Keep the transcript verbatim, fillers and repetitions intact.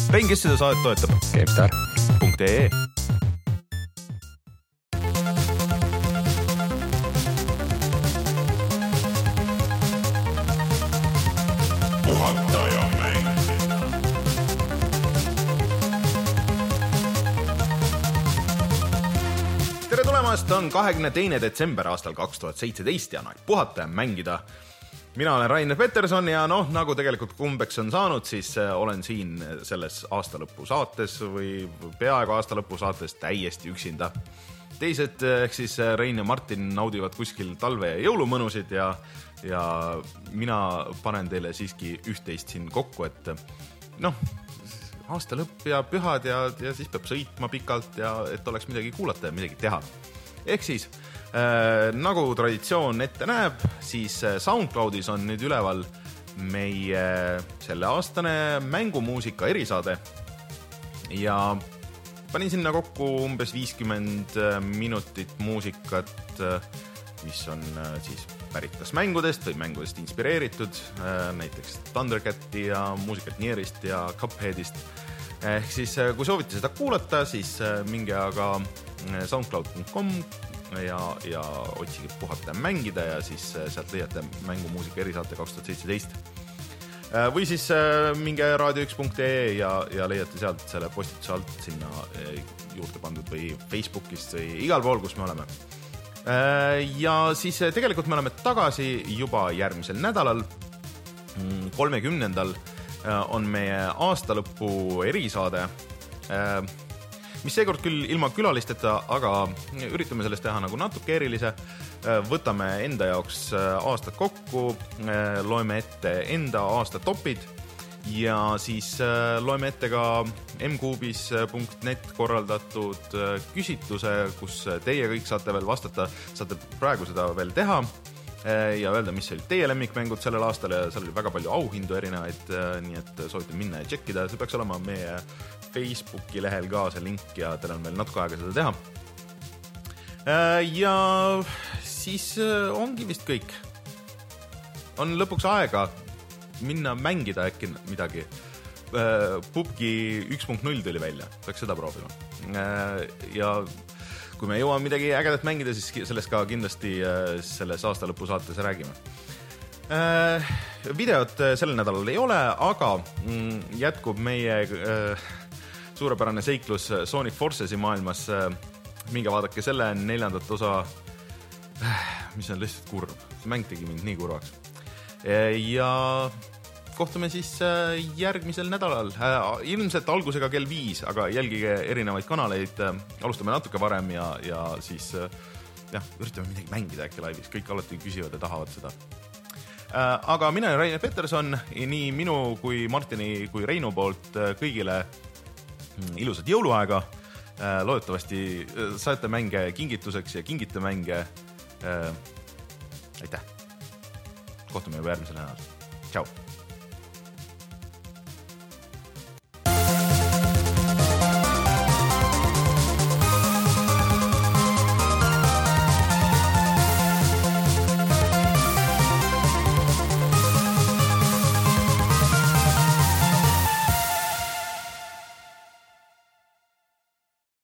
Rein, kes seda saadet toetab? GameStar punkt ee Tere tulemast, on kahekümne teine detsember aastal kaks tuhat seitseteist ja aeg puhata ja mängida. Mina olen Rainer Peterson ja noh, nagu tegelikult kumbeks on saanud, siis olen siin selles aastalõpu saates või peaaegu aastalõpu saates täiesti üksinda. Teised, ehk siis Rein ja Martin naudivad kuskil talve ja jõulumõnusid ja, ja mina panen teile siiski üht-teist siin kokku, et noh, aasta lõpp ja pühad ja, ja siis peab sõitma pikalt ja et oleks midagi kuulata ja midagi teha. Ehk siis, äh, nagu traditsioon ette näeb, siis SoundCloudis on nüüd üleval meie selle aastane mängumuusika erisaade ja panin sinna kokku umbes viiskümmend minutit muusikat, mis on siis pärit kas mängudest või mängudest inspireeritud, näiteks Thundercati ja muusikat Nierist ja Cupheadist. Ehk siis, kui soovite seda kuulata, siis minge aga soundcloud punkt com ja, ja otsige puhata ja mängida ja siis sealt leiate mängumuusika erisaate kaks tuhat seitseteist. Või siis minge raadio üks punkt ee ja, ja leiate sealt selle postituse alt sinna juurde pandud või Facebookist või igal pool, kus me oleme. Ja siis tegelikult me oleme tagasi juba järgmisel nädalal, kolmekümnendal on meie aastalõpu erisaade, mis seekord küll ilma külalisteta, aga üritame sellest teha nagu natuke erilise. Võtame enda jaoks aastad kokku, loeme ette enda aasta topid ja siis loeme ette ka m kuubis punkt net korraldatud küsitluse, kus teie kõik saate veel vastata, saate praegu seda veel teha ja öelda, mis olid teie lemmikmängud sellel aastal ja seal oli väga palju auhindu erinevaid, nii et soovitan minna ja tšekkida, see peaks olema meie Facebooki lehel ka see link ja teil on veel natuke aega seda teha. Ja siis ongi vist kõik. On lõpuks aega minna mängida äkki midagi. P U B G üks punkt null tuli välja, peaks seda proovima. Ja kui me jõuame midagi ägedat mängida, siis sellest ka kindlasti selles aastalõpu saates räägime. Videot sellel nädalal ei ole, aga jätkub meie suurepärane seiklus Sonic Forcesi maailmas. Minge vaadake selle neljandat osa, mis on lihtsalt kurb. See mäng tegi mind nii kurvaks. Ja kohtume siis järgmisel nädalal. Ilmselt algusega kell viis, aga jälgige erinevaid kanaleid. Alustame natuke varem ja, ja siis jah, üritame midagi mängida äkki laivis. Kõik alati küsivad ja tahavad seda. Aga mina olen Rainer Peterson, nii minu kui Martini kui Reinu poolt kõigile ilusat jõuluaega. Loodetavasti saate mänge kingituseks ja kingite mänge. Aitäh! Kohtume juba järgmisel nädalal. Tšau!